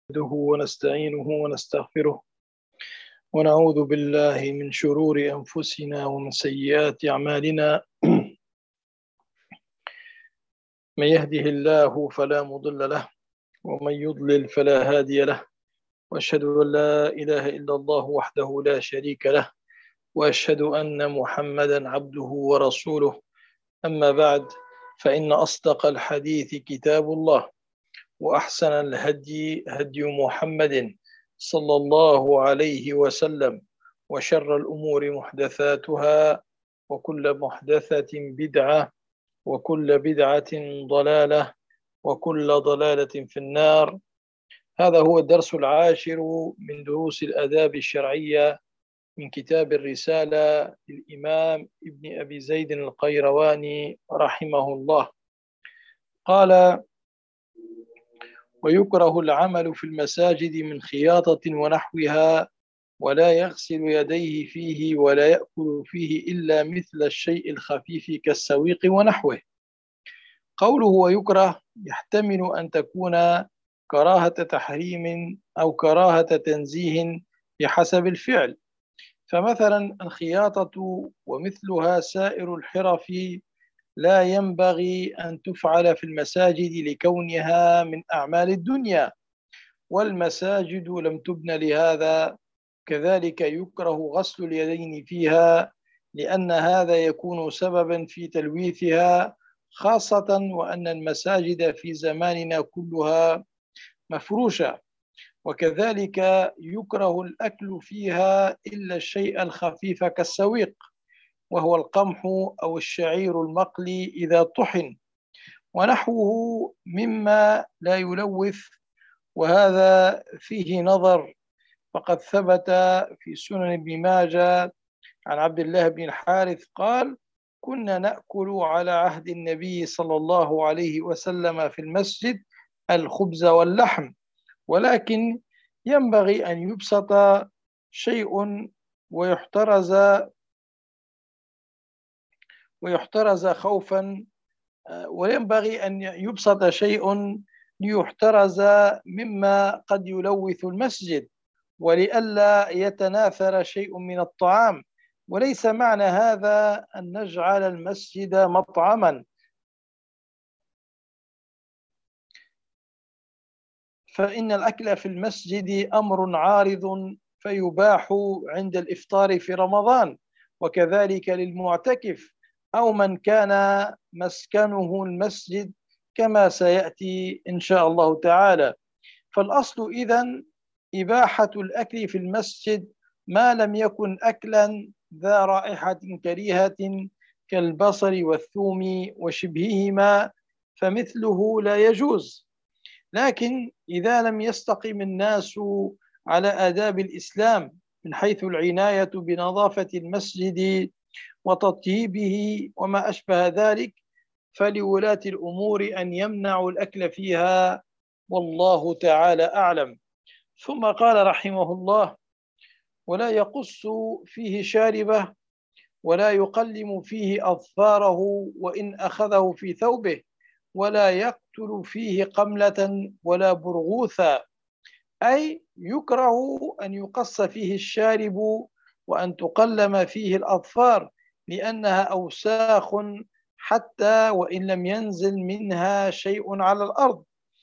نحمده ونستعينه ونستغفره ونعوذ بالله من شرور أنفسنا ومن سيئات أعمالنا. من يهده الله فلا مضل له ومن يضلل فلا هادي له، وأشهد أن لا إله إلا الله وحده لا شريك له، وأشهد أن محمدا عبده ورسوله. أما بعد، فإن أصدق الحديث كتاب الله، وأحسن الهدي هدي محمد صلى الله عليه وسلم، وشر الأمور محدثاتها، وكل محدثة بدعة، وكل بدعة ضلالة، وكل ضلالة في النار. هذا هو الدرس العاشر من دروس الآداب الشرعية من كتاب الرسالة للإمام ابن أبي زيد القيرواني رحمه الله. قال: ويكره العمل في المساجد من خياطة ونحوها، ولا يغسل يديه فيه ولا يأكل فيه إلا مثل الشيء الخفيف كالسويق ونحوه. قوله ويكره يحتمل أن تكون كراهة تحريم أو كراهة تنزيه بحسب الفعل، فمثلا الخياطة ومثلها سائر الحرف لا ينبغي أن تفعل في المساجد لكونها من أعمال الدنيا، والمساجد لم تبن لهذا. كذلك يكره غسل اليدين فيها، لأن هذا يكون سببا في تلويثها، خاصة وأن المساجد في زماننا كلها مفروشة. وكذلك يكره الأكل فيها إلا الشيء الخفيف كالسويق، وهو القمح أو الشعير المقلي إذا طحن ونحوه مما لا يلوث، وهذا فيه نظر. فقد ثبت في سنن ابن ماجه عن عبد الله بن الحارث قال: كنا نأكل على عهد النبي صلى الله عليه وسلم في المسجد الخبز واللحم، ولكن ينبغي أن يبسط شيء ويحترز خوفا، وينبغي أن يبسط شيء ليحترز مما قد يلوث المسجد، ولئلا يتناثر شيء من الطعام. وليس معنى هذا أن نجعل المسجد مطعما، فإن الأكل في المسجد أمر عارض فيباح عند الإفطار في رمضان، وكذلك للمعتكف أو من كان مسكنه المسجد، كما سيأتي إن شاء الله تعالى. فالأصل إذن إباحة الأكل في المسجد ما لم يكن أكلا ذا رائحة كريهة كالبصل والثوم وشبههما، فمثله لا يجوز. لكن إذا لم يستقم الناس على آداب الإسلام من حيث العناية بنظافة المسجد وتطييبه وما أشبه ذلك، فلولاة الأمور أن يمنعوا الأكل فيها، والله تعالى أعلم. ثم قال رحمه الله: ولا يقص فيه شاربه، ولا يقلم فيه أظفاره وإن أخذه في ثوبه، ولا يقتل فيه قملة ولا برغوثا. أي يكره أن يقص فيه الشارب وأن تقلم فيه الأظفار، لأنها أوساخ حتى وإن لم ينزل منها شيء على الأرض.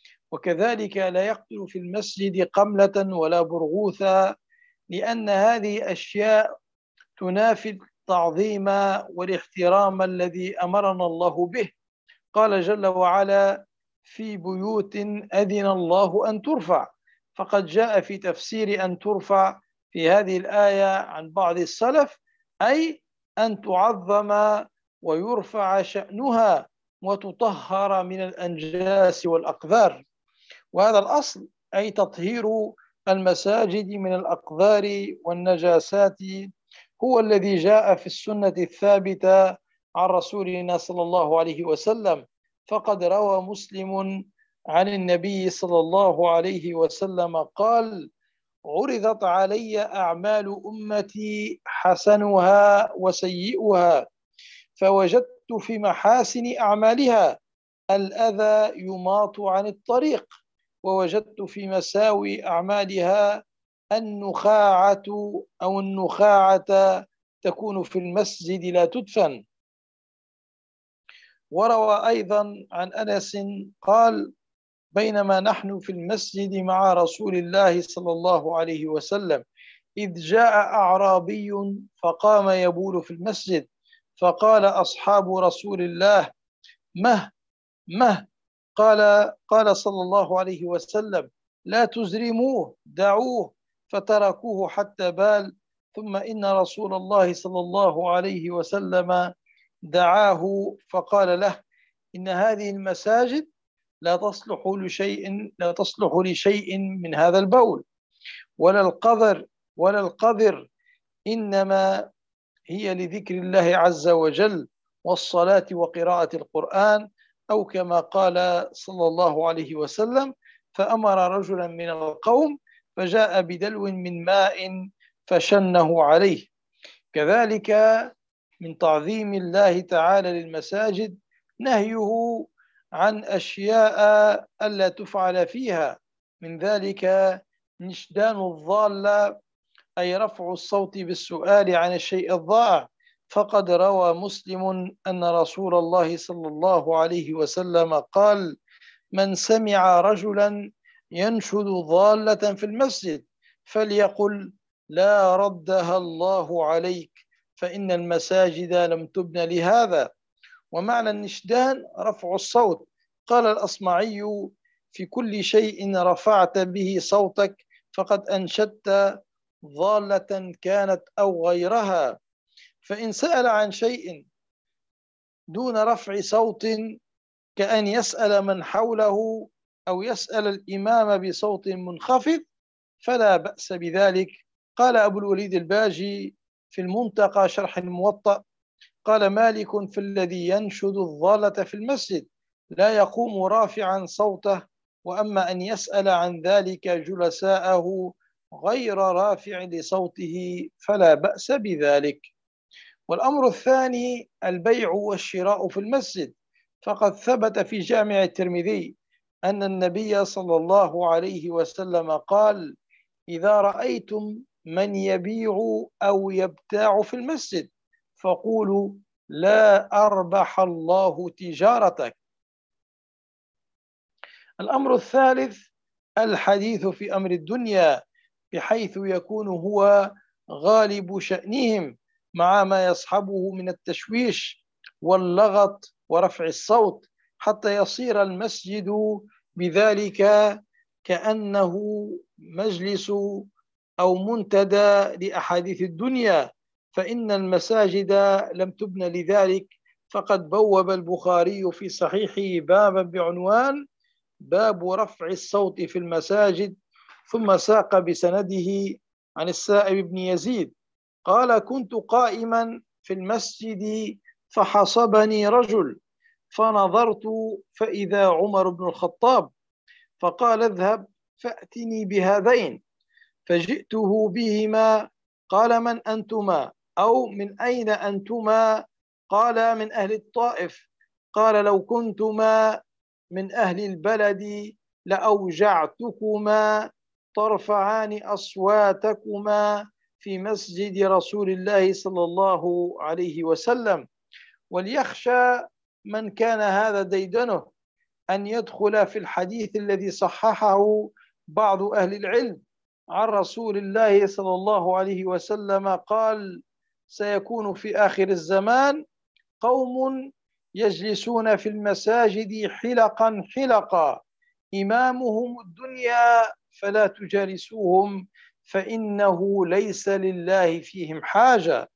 وكذلك لا يقتل في المسجد قملة ولا برغوثا، لأن هذه أشياء تنافي التعظيم والاحترام الذي أمرنا الله به. قال جل وعلا: في بيوت أذن الله أن ترفع. فقد جاء في تفسير أن ترفع في هذه الآية عن بعض السلف، أي أن تعظم ويرفع شأنها وتطهر من الأنجاس والأقذار. وهذا الأصل أي تطهير المساجد من الأقذار والنجاسات هو الذي جاء في السنة الثابتة عن رسولنا صلى الله عليه وسلم. فقد روى مسلم عن النبي صلى الله عليه وسلم قال: عرضت علي أعمال أمتي حسنها وسيئها، فوجدت في محاسن أعمالها الأذى يماط عن الطريق، ووجدت في مساوي أعمالها النخاعة أو النخاعة تكون في المسجد لا تدفن. وروى أيضا عن أنس قال: بينما نحن في المسجد مع رسول الله صلى الله عليه وسلم إذ جاء أعرابي فقام يبول في المسجد، فقال أصحاب رسول الله: مه مه. قال صلى الله عليه وسلم: لا تزرموه، دعوه. فتركوه حتى بال. ثم إن رسول الله صلى الله عليه وسلم دعاه فقال له: إن هذه المساجد لا تصلح لشيء من هذا البول ولا القذر، إنما هي لذكر الله عز وجل والصلاة وقراءة القرآن، أو كما قال صلى الله عليه وسلم: فأمر رجلا من القوم فجاء بدلو من ماء فشنه عليه. كذلك من تعظيم الله تعالى للمساجد نهيه عن أشياء ألا تفعل فيها، من ذلك نشدان الضالة، أي رفع الصوت بالسؤال عن الشيء الضائع. فقد روى مسلم أن رسول الله صلى الله عليه وسلم قال: من سمع رجلا ينشد ضالة في المسجد فليقل: لا ردها الله عليك، فإن المساجد لم تبن لهذا. ومعنى النشدان رفع الصوت. قال الأصمعي: في كل شيء رفعت به صوتك فقد أنشدت ضالة كانت أو غيرها. فإن سأل عن شيء دون رفع صوت، كأن يسأل من حوله أو يسأل الإمام بصوت منخفض، فلا بأس بذلك. قال أبو الوليد الباجي في المنتقى شرح الموطأ: قال مالك في الذي ينشد الضالة في المسجد: لا يقوم رافعا صوته، وأما أن يسأل عن ذلك جلساءه غير رافع لصوته فلا بأس بذلك. والأمر الثاني البيع والشراء في المسجد. فقد ثبت في جامع الترمذي أن النبي صلى الله عليه وسلم قال: إذا رأيتم من يبيع أو يبتاع في المسجد فقولوا: لا أربح الله تجارتك. الأمر الثالث الحديث في أمر الدنيا، بحيث يكون هو غالب شأنهم، مع ما يصحبه من التشويش واللغط ورفع الصوت، حتى يصير المسجد بذلك كأنه مجلس أو منتدى لأحاديث الدنيا، فإن المساجد لم تبن لذلك. فقد بوب البخاري في صحيحه بابا بعنوان: باب رفع الصوت في المساجد، ثم ساق بسنده عن السائب بن يزيد قال: كنت قائما في المسجد فحصبني رجل، فنظرت فإذا عمر بن الخطاب، فقال: اذهب فأتني بهذين. فجئته بهما. قال: من أنتما؟ أو من أين أنتما؟ قال: من أهل الطائف. قال: لو كنتما من أهل البلد لأوجعتكما ترفعان أصواتكما في مسجد رسول الله صلى الله عليه وسلم. وليخشى من كان هذا ديدنه أن يدخل في الحديث الذي صححه بعض أهل العلم عن رسول الله صلى الله عليه وسلم قال: سيكون في آخر الزمان قوم يجلسون في المساجد حلقا حلقا، إمامهم الدنيا فلا تجالسوهم، فإنه ليس لله فيهم حاجة.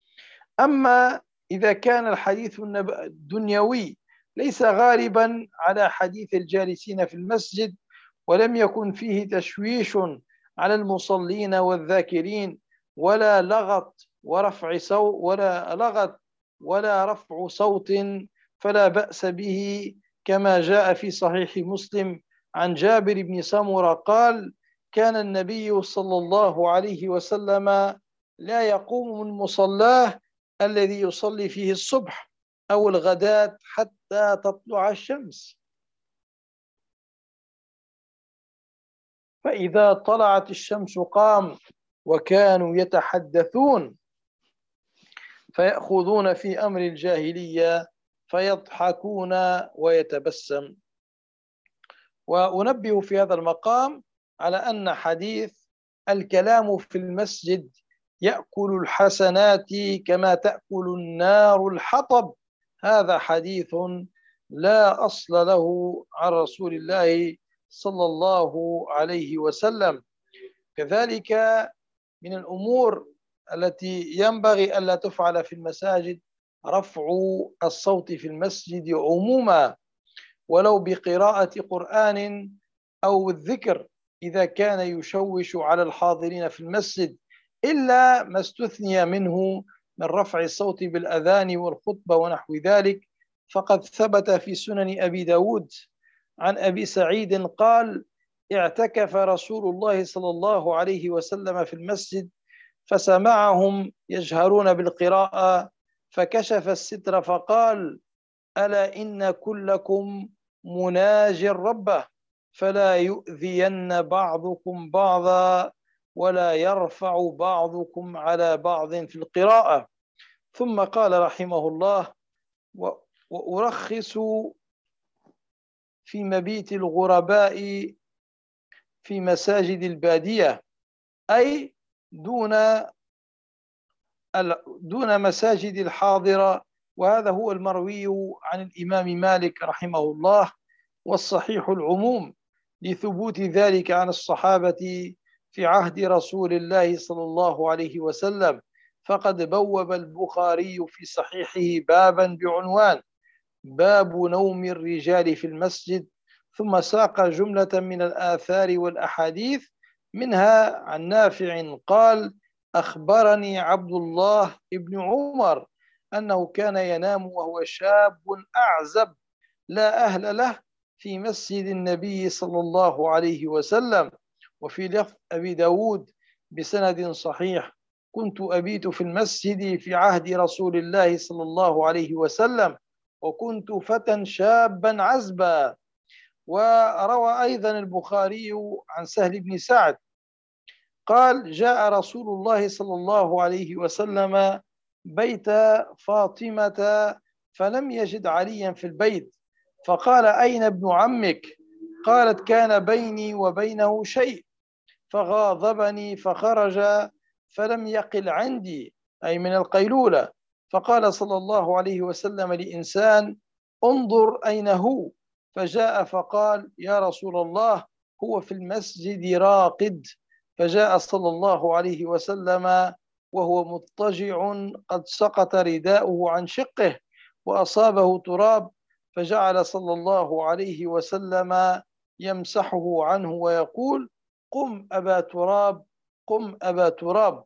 أما إذا كان الحديث الدنيوي ليس غالبا على حديث الجالسين في المسجد، ولم يكن فيه تشويش على المصلين والذاكرين، ولا لغط ورفع صوت ولا لغط ولا رفع صوت، فلا بأس به، كما جاء في صحيح مسلم عن جابر بن سمرة قال: كان النبي صلى الله عليه وسلم لا يقوم من مصلاه الذي يصلي فيه الصبح أو الغداة حتى تطلع الشمس. فإذا طلعت الشمس قام، وكانوا يتحدثون فيأخذون في أمر الجاهلية فيضحكون ويتبسم. وأنبه في هذا المقام على أن حديث الكلام في المسجد يأكل الحسنات كما تأكل النار الحطب، هذا حديث لا أصل له عن رسول الله صلى الله عليه وسلم. كذلك من الأمور التي ينبغي ألا تفعل في المساجد رفع الصوت في المسجد عموما، ولو بقراءة قرآن أو الذكر إذا كان يشوش على الحاضرين في المسجد، إلا ما استثني منه من رفع الصوت بالأذان والخطبة ونحو ذلك. فقد ثبت في سنن أبي داود عن أبي سعيد قال: اعتكف رسول الله صلى الله عليه وسلم في المسجد فسمعهم يجهرون بالقراءة، فكشف الستر فقال: ألا إن كلكم مناج ربه، فلا يؤذين بعضكم بعضا ولا يرفع بعضكم على بعض في القراءة. ثم قال رحمه الله: وأرخص في مبيت الغرباء في مساجد البادية، أي دون مساجد الحاضرة. وهذا هو المروي عن الإمام مالك رحمه الله، والصحيح العموم لثبوت ذلك عن الصحابة في عهد رسول الله صلى الله عليه وسلم. فقد بوب البخاري في صحيحه بابا بعنوان باب نوم الرجال في المسجد، ثم ساق جملة من الآثار والأحاديث، منها عن نافع قال: أخبرني عبد الله بن عمر أنه كان ينام وهو شاب أعزب لا أهل له في مسجد النبي صلى الله عليه وسلم. وفي لفظ أبي داود بسند صحيح: كنت أبيت في المسجد في عهد رسول الله صلى الله عليه وسلم، وكنت فتى شابا عزبا. وروى أيضا البخاري عن سهل بن سعد قال: جاء رسول الله صلى الله عليه وسلم بيت فاطمة فلم يجد عليا في البيت، فقال: أين ابن عمك؟ قالت: كان بيني وبينه شيء فغاضبني فخرج فلم يقل عندي، أي من القيلولة. فقال صلى الله عليه وسلم لإنسان: انظر أين هو؟ فجاء فقال: يا رسول الله، هو في المسجد راقد. فجاء صلى الله عليه وسلم وهو مضطجع قد سقط رداؤه عن شقه وأصابه تراب، فجعل صلى الله عليه وسلم يمسحه عنه ويقول: قم أبا تراب، قم أبا تراب.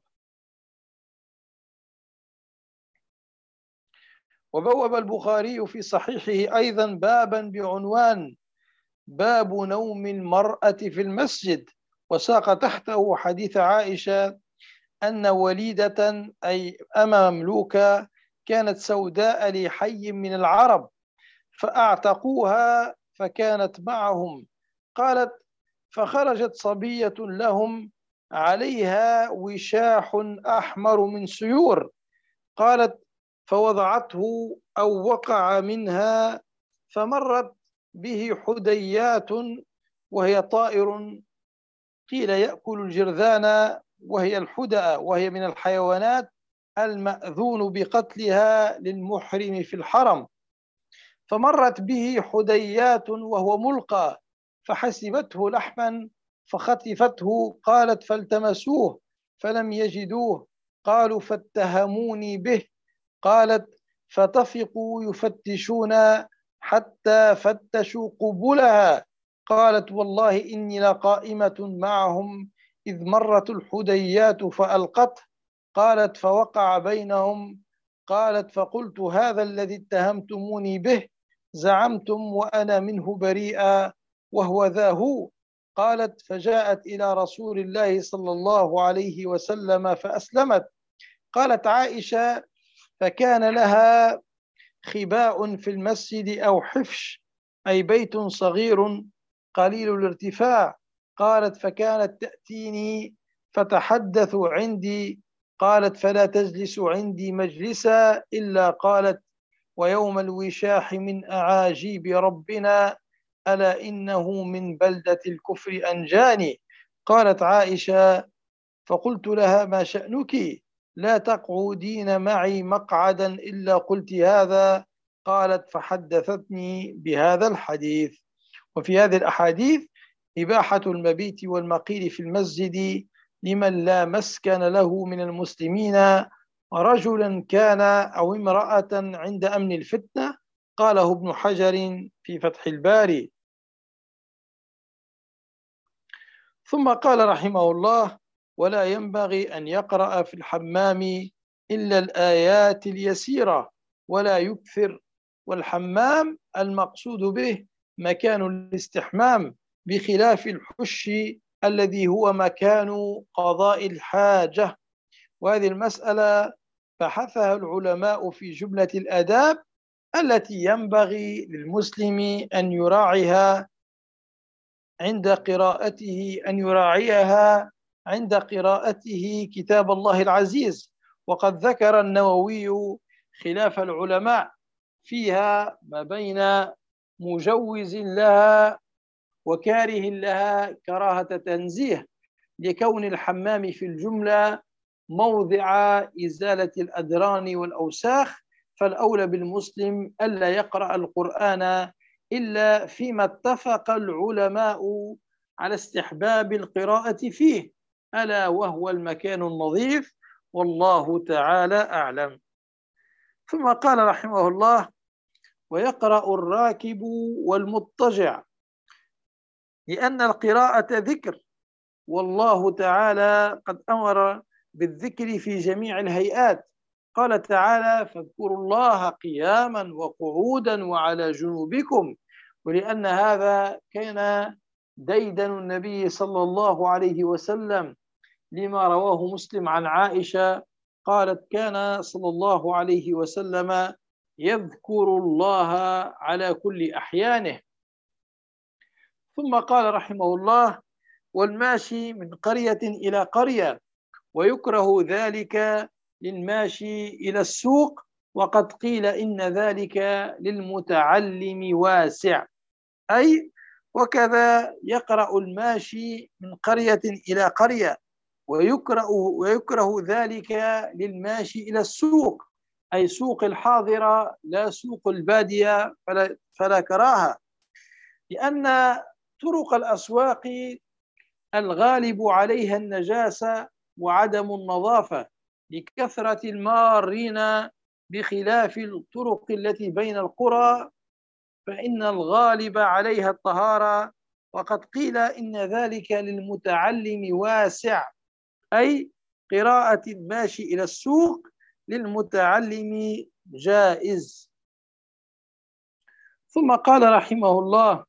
وبوب البخاري في صحيحه أيضا بابا بعنوان باب نوم المرأة في المسجد، وساق تحته حديث عائشة أن وليدة أي أما مملوكة كانت سوداء لحي من العرب فأعتقوها فكانت معهم. قالت: فخرجت صبية لهم عليها وشاح أحمر من سيور. قالت: فوضعته أو وقع منها، فمرت به حديات وهي طائر قيل يأكل الجرذان، وهي الحدأ، وهي من الحيوانات المأذون بقتلها للمحرم في الحرم. فمرت به حديات وهو ملقى، فحسبته لحما فخطفته. قالت: فالتمسوه فلم يجدوه، قالوا: فاتهموني به. قالت: فطفقوا يفتشون حتى فتشوا قبلها. قالت: والله إني لقائمة معهم إذ مرت الحديات فألقته. قالت: فوقع بينهم. قالت: فقلت: هذا الذي اتهمتموني به زعمتم وأنا منه بريئة وهو ذا هو. قالت: فجاءت إلى رسول الله صلى الله عليه وسلم فأسلمت. قالت عائشة: فكان لها خباء في المسجد أو حفش، أي بيت صغير قليل الارتفاع، قالت فكانت تأتيني فتحدث عندي. قالت فلا تجلس عندي مجلسا إلا قالت ويوم الوشاح من أعاجيب ربنا ألا إنه من بلدة الكفر أنجاني. قالت عائشة فقلت لها ما شأنك لا تقعدين معي مقعدا إلا قلت هذا. قالت فحدثتني بهذا الحديث. وفي هذه الأحاديث إباحة المبيت والمقيل في المسجد لمن لا مسكن له من المسلمين رجلا كان أو امرأة عند أمن الفتنة. قاله ابن حجر في فتح الباري. ثم قال رحمه الله ولا ينبغي أن يقرأ في الحمام إلا الآيات اليسيرة ولا يكثر. والحمام المقصود به مكان الاستحمام بخلاف الحش الذي هو مكان قضاء الحاجة. وهذه المسألة بحثها العلماء في جملة الآداب التي ينبغي للمسلم أن يراعيها عند قراءته، أن يراعيها عند قراءته كتاب الله العزيز. وقد ذكر النووي خلاف العلماء فيها ما بين مجوز لها وكاره لها كراهة تنزيه، لكون الحمام في الجملة موضع إزالة الأدران والأوساخ، فالأولى بالمسلم ألا يقرأ القرآن إلا فيما اتفق العلماء على استحباب القراءة فيه، ألا وهو المكان النظيف، والله تعالى أعلم. ثم قال رحمه الله ويقرأ الراكب والمضطجع، لأن القراءة ذكر، والله تعالى قد أمر بالذكر في جميع الهيئات. قال تعالى فاذكروا الله قياما وقعودا وعلى جنوبكم. ولأن هذا كان ديدن النبي صلى الله عليه وسلم، لما رواه مسلم عن عائشة قالت كان صلى الله عليه وسلم يذكر الله على كل أحيانه. ثم قال رحمه الله والماشي من قرية إلى قرية، ويكره ذلك للماشي إلى السوق، وقد قيل إن ذلك للمتعلم واسع، أي وكذا يقرأ الماشي من قرية إلى قرية، ويكره ذلك للماشي إلى السوق، أي سوق الحاضرة لا سوق البادية، فلا كراهة، لأن طرق الأسواق الغالب عليها النجاسة وعدم النظافة لكثرة المارين، بخلاف الطرق التي بين القرى فإن الغالب عليها الطهارة. وقد قيل إن ذلك للمتعلم واسع، أي قراءة الماشي إلى السوق للمتعلم جائز. ثم قال رحمه الله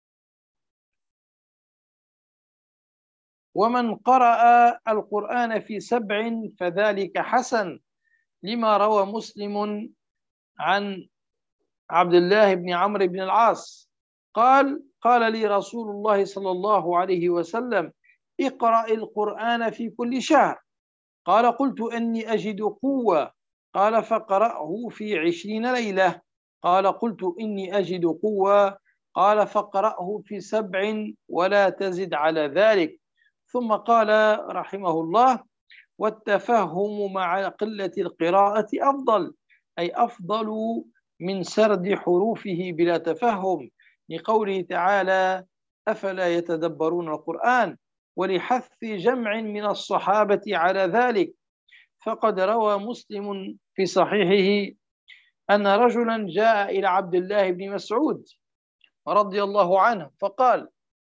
ومن قرأ القرآن في 7 فذلك حسن، لما روى مسلم عن عبد الله بن عمرو بن العاص قال لي رسول الله صلى الله عليه وسلم اقرأ القرآن في كل شهر. قال قلت أني أجد قوة. قال فقرأه في 20 ليلة. قال قلت إني أجد قوة. قال فقرأه في 7 ولا تزد على ذلك. ثم قال رحمه الله والتفهم مع قلة القراءة أفضل، أي أفضل من سرد حروفه بلا تفهم، لقوله تعالى أفلا يتدبرون القرآن، ولحث جمع من الصحابة على ذلك. فقد روى مسلم في صحيحه أن رجلا جاء إلى عبد الله بن مسعود رضي الله عنه فقال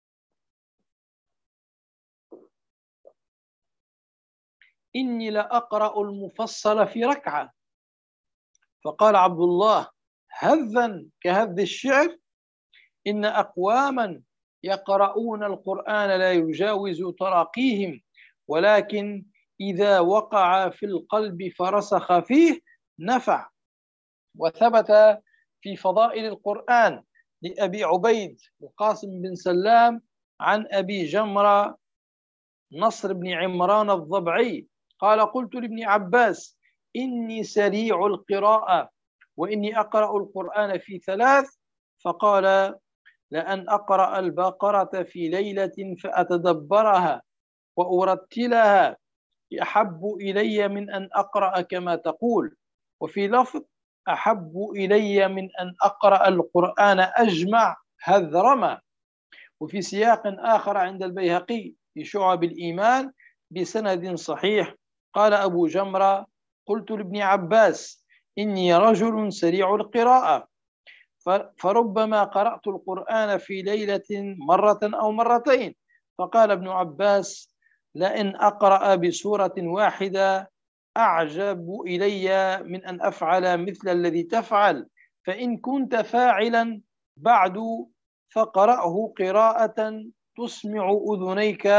إني لأقرأ المفصل في ركعة. فقال عبد الله هذا كهذ الشعر؟ إن أقواما يقرؤون القرآن لا يجاوز تراقيهم، ولكن إذا وقع في القلب فرسخ فيه نفع. وثبت في فضائل القرآن لأبي عبيد القاسم بن سلام عن أبي جمرة نصر بن عمران الضبعي قال قلت لابن عباس إني سريع القراءة وإني أقرأ القرآن في 3، فقال لأن أقرأ البقرة في ليلة فأتدبرها وأرتلها أحب إلي من أن أقرأ كما تقول، وفي لفظ أحب إلي من أن أقرأ القرآن أجمع هذرما. وفي سياق آخر عند البيهقي في شعب الإيمان بسند صحيح قال أبو جمرة قلت لابن عباس إني رجل سريع القراءة فربما قرأت القرآن في ليلة مرة أو مرتين، فقال ابن عباس لئن أقرأ بسورة واحدة أعجب إلي من أن أفعل مثل الذي تفعل، فإن كنت فاعلا بعد فقرأه قراءة تسمع أذنيك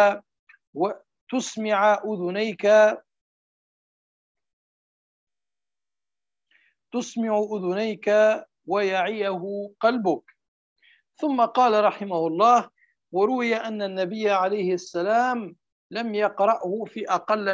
ويعيه قلبك. ثم قال رحمه الله وروي أن النبي عليه السلام لم يقرأه في أقل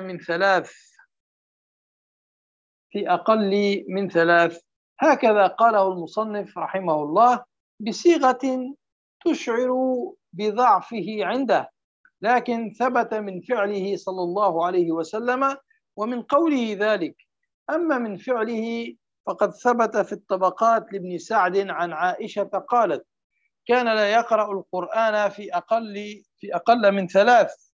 من ثلاث. هكذا قاله المصنف رحمه الله بصيغة تشعر بضعفه عنده، لكن ثبت من فعله صلى الله عليه وسلم ومن قوله ذلك. أما من فعله فقد ثبت في الطبقات لابن سعد عن عائشة قالت كان لا يقرأ القرآن في أقل من 3.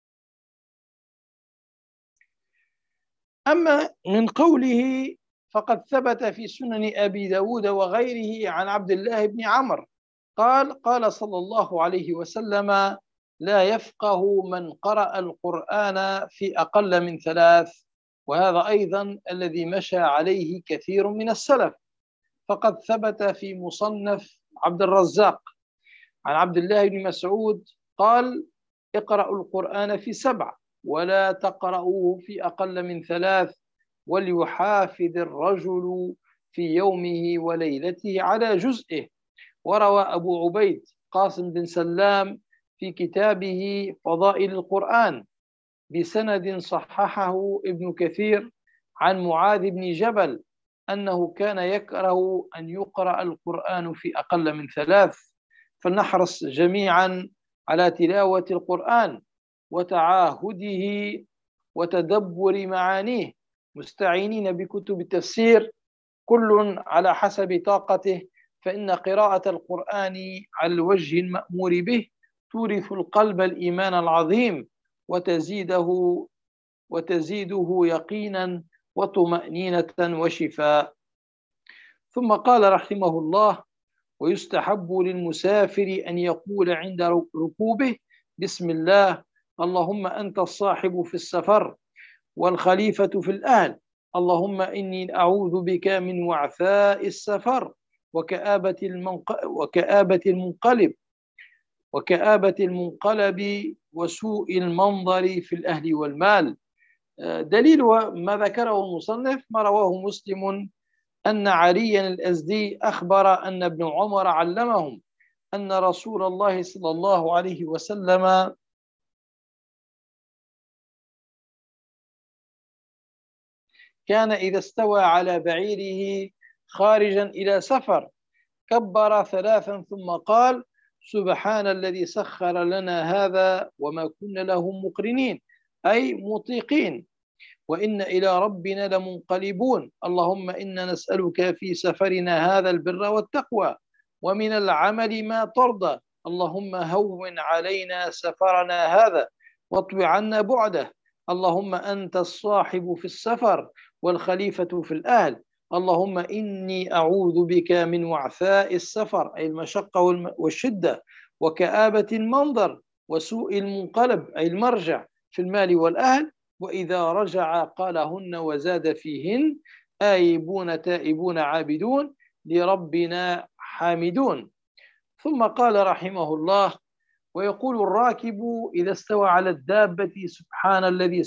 أما من قوله فقد ثبت في سنن أبي داود وغيره عن عبد الله بن عمرو قال صلى الله عليه وسلم لا يفقه من قرأ القرآن في أقل من 3، وهذا أيضا الذي مشى عليه كثير من السلف. فقد ثبت في مصنف عبد الرزاق عن عبد الله بن مسعود قال اقرأوا القرآن في 7 ولا تقرأوه في أقل من 3، وليحافظ الرجل في يومه وليلته على جزئه. وروى أبو عبيد قاسم بن سلام في كتابه فضائل القرآن بسند صححه ابن كثير عن معاذ بن جبل أنه كان يكره أن يقرأ القرآن في أقل من 3. فلنحرص جميعا على تلاوة القرآن وتعاهده وتدبر معانيه مستعينين بكتب التفسير كل على حسب طاقته، فإن قراءة القرآن على الوجه المأمور به تورث القلب الإيمان العظيم وتزيده يقينا وطمأنينة وشفاء. ثم قال رحمه الله ويستحب للمسافر أن يقول عند ركوبه بسم الله اللهم أنت الصاحب في السفر والخليفة في الأهل، اللهم إني أعوذ بك من وعثاء السفر وكآبة المنقلب وسوء المنظر في الأهل والمال. دليل ما ذكره المصنف ما رواه مسلم أن عليا الأزدي أخبر أن ابن عمر علمهم أن رسول الله صلى الله عليه وسلم كان إذا استوى على بعيره خارجا إلى سفر كبر 3 ثم قال سبحان الذي سخر لنا هذا وما كنا له مقرنين، أي مطيقين، وإن إلى ربنا لمنقلبون، اللهم إنا نسألك في سفرنا هذا البر والتقوى ومن العمل ما ترضى، اللهم هون علينا سفرنا هذا واطوي عنا بعده، اللهم أنت الصاحب في السفر والخليفة في الأهل، اللهم إني أعوذ بك من وعثاء السفر أي المشقة والشدة وكآبة المنظر وسوء المنقلب أي المرجع في المال والأهل، وإذا رجع قالهن وزاد فيهن آيبون تائبون عابدون لربنا حامدون. ثم قال رحمه الله ويقول الراكب إذا استوى على الدابة سبحان الذي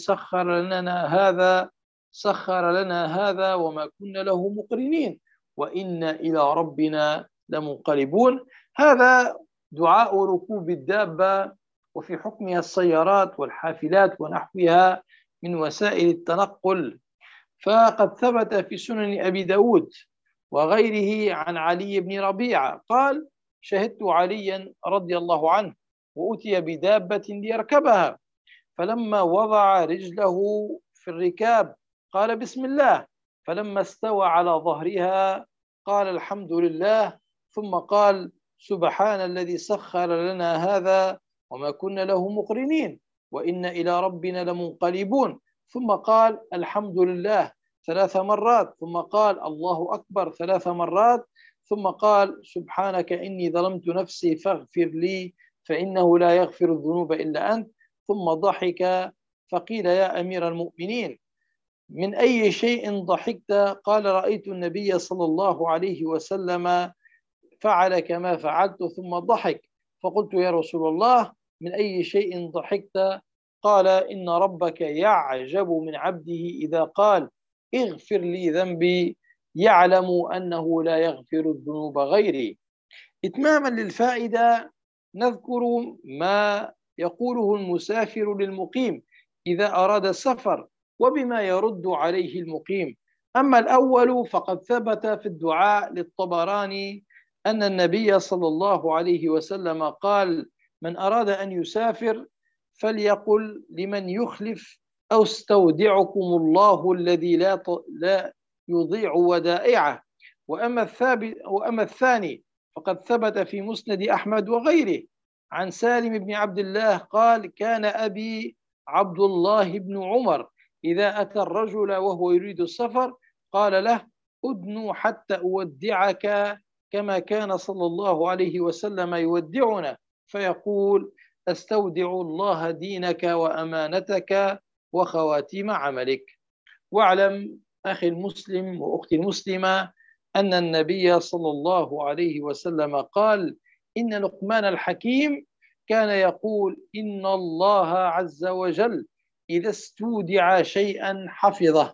سخر لنا هذا وما كنا له مقرنين وإنا إلى ربنا لمنقلبون. هذا دعاء ركوب الدابة وفي حكمها السيارات والحافلات ونحوها من وسائل التنقل. فقد ثبت في سنن أبي داود وغيره عن علي بن ربيعة قال: شهدت عليا رضي الله عنه وأتي بدابة ليركبها، فلما وضع رجله في الركاب قال: بسم الله، فلما استوى على ظهرها قال: الحمد لله، ثم قال: سبحان الذي سخر لنا هذا وما كنا له مقرنين وإن إلى ربنا لمنقلبون، ثم قال: الحمد لله 3 مرات، ثم قال: الله أكبر 3 مرات، ثم قال: سبحانك إني ظلمت نفسي فاغفر لي فإنه لا يغفر الذنوب إلا أنت، ثم ضحك. فقيل: يا أمير المؤمنين من أي شيء ضحكت؟ قال: رأيت النبي صلى الله عليه وسلم فعل كما فعلت ثم ضحك. فقلت: يا رسول الله من أي شيء ضحكت؟ قال: إن ربك يعجب من عبده إذا قال: اغفر لي ذنبي، يعلم أنه لا يغفر الذنوب غيري. إتماما للفائدة نذكر ما يقوله المسافر للمقيم إذا أراد السفر وبما يرد عليه المقيم. أما الأول فقد ثبت في الدعاء للطبراني أن النبي صلى الله عليه وسلم قال: من أراد أن يسافر فليقل لمن يخلف: أو استودعكم الله الذي لا يضيع ودائعه. وأما الثاني فقد ثبت في مسند أحمد وغيره عن سالم بن عبد الله قال: كان أبي عبد الله بن عمر إذا أتى الرجل وهو يريد السفر قال له: أدنو حتى أودعك، كما كان صلى الله عليه وسلم يودعنا، فيقول: أستودع الله دينك وأمانتك وخواتيم عملك. واعلم أخي المسلم وأختي المسلمة أن النبي صلى الله عليه وسلم قال: إن لقمان الحكيم كان يقول: إن الله عز وجل إذا استودع شيئا حفظه.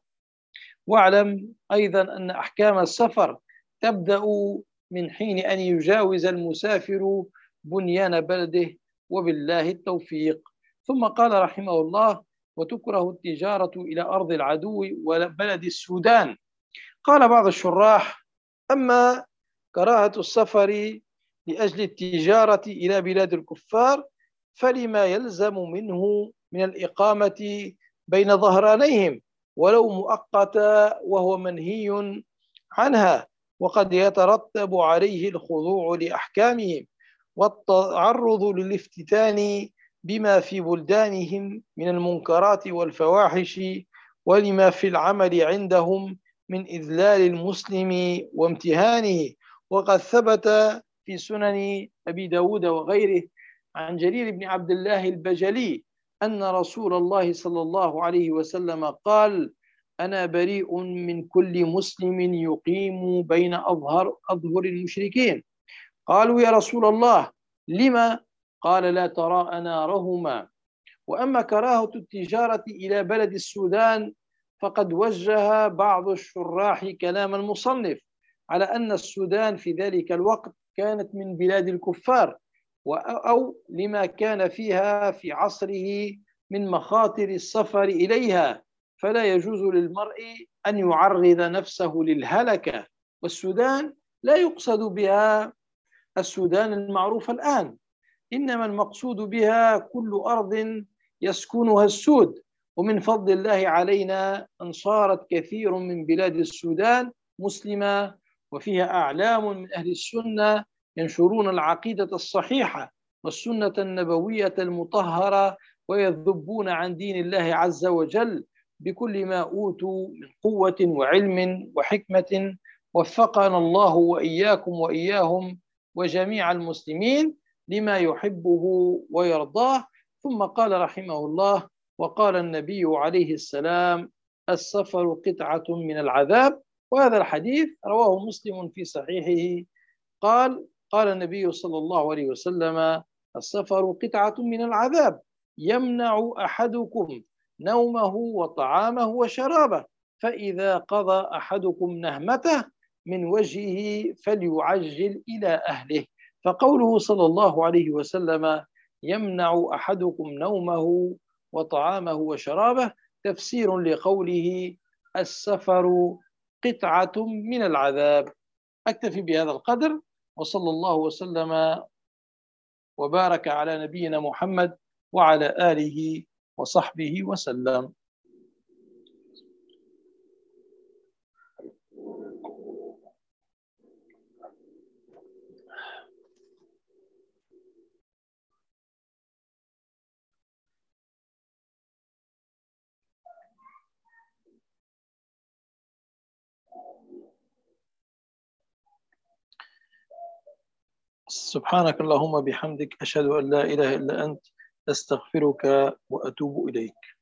واعلم أيضا أن أحكام السفر تبدأ من حين أن يجاوز المسافر بنيان بلده، وبالله التوفيق. ثم قال رحمه الله: وتكره التجارة إلى أرض العدو وبلد السودان. قال بعض الشراح: أما كراهة السفر لأجل التجارة إلى بلاد الكفار فلما يلزم منه من الإقامة بين ظهرانيهم ولو مؤقتا، وهو منهي عنها، وقد يترتب عليه الخضوع لأحكامهم والتعرض للافتتان بما في بلدانهم من المنكرات والفواحش، ولما في العمل عندهم من إذلال المسلم وامتهانه. وقد ثبت في سنن أبي داود وغيره عن جرير بن عبد الله البجلي أن رسول الله صلى الله عليه وسلم قال: أنا بريء من كل مسلم يقيم بين أظهر المشركين. قالوا: يا رسول الله لما؟ قال: لا تراء نارهما. وأما كراهة التجارة إلى بلد السودان فقد وجه بعض الشراح كلام المصنف على أن السودان في ذلك الوقت كانت من بلاد الكفار، أو لما كان فيها في عصره من مخاطر السفر إليها، فلا يجوز للمرء أن يعرض نفسه للهلكة. والسودان لا يقصد بها السودان المعروف الآن، إنما المقصود بها كل أرض يسكنها السود. ومن فضل الله علينا أن صارت كثير من بلاد السودان مسلمة، وفيها أعلام من أهل السنة ينشرون العقيدة الصحيحة والسنة النبوية المطهرة، ويذبون عن دين الله عز وجل بكل ما أوتوا من قوة وعلم وحكمة. وفقنا الله وإياكم وإياهم وجميع المسلمين لما يحبه ويرضاه. ثم قال رحمه الله: وقال النبي عليه السلام: السفر قطعة من العذاب. وهذا الحديث رواه مسلم في صحيحه. قال النبي صلى الله عليه وسلم: السفر قطعة من العذاب يمنع أحدكم نومه وطعامه وشرابه، فإذا قضى أحدكم نهمته من وجهه فليعجل إلى أهله. فقوله صلى الله عليه وسلم يمنع أحدكم نومه وطعامه وشرابه تفسير لقوله السفر قطعة من العذاب. أكتفي بهذا القدر، وصلى الله وسلم وبارك على نبينا محمد وعلى آله وصحبه وسلم. سبحانك اللهم بحمدك، أشهد أن لا إله إلا أنت، أستغفرك وأتوب إليك.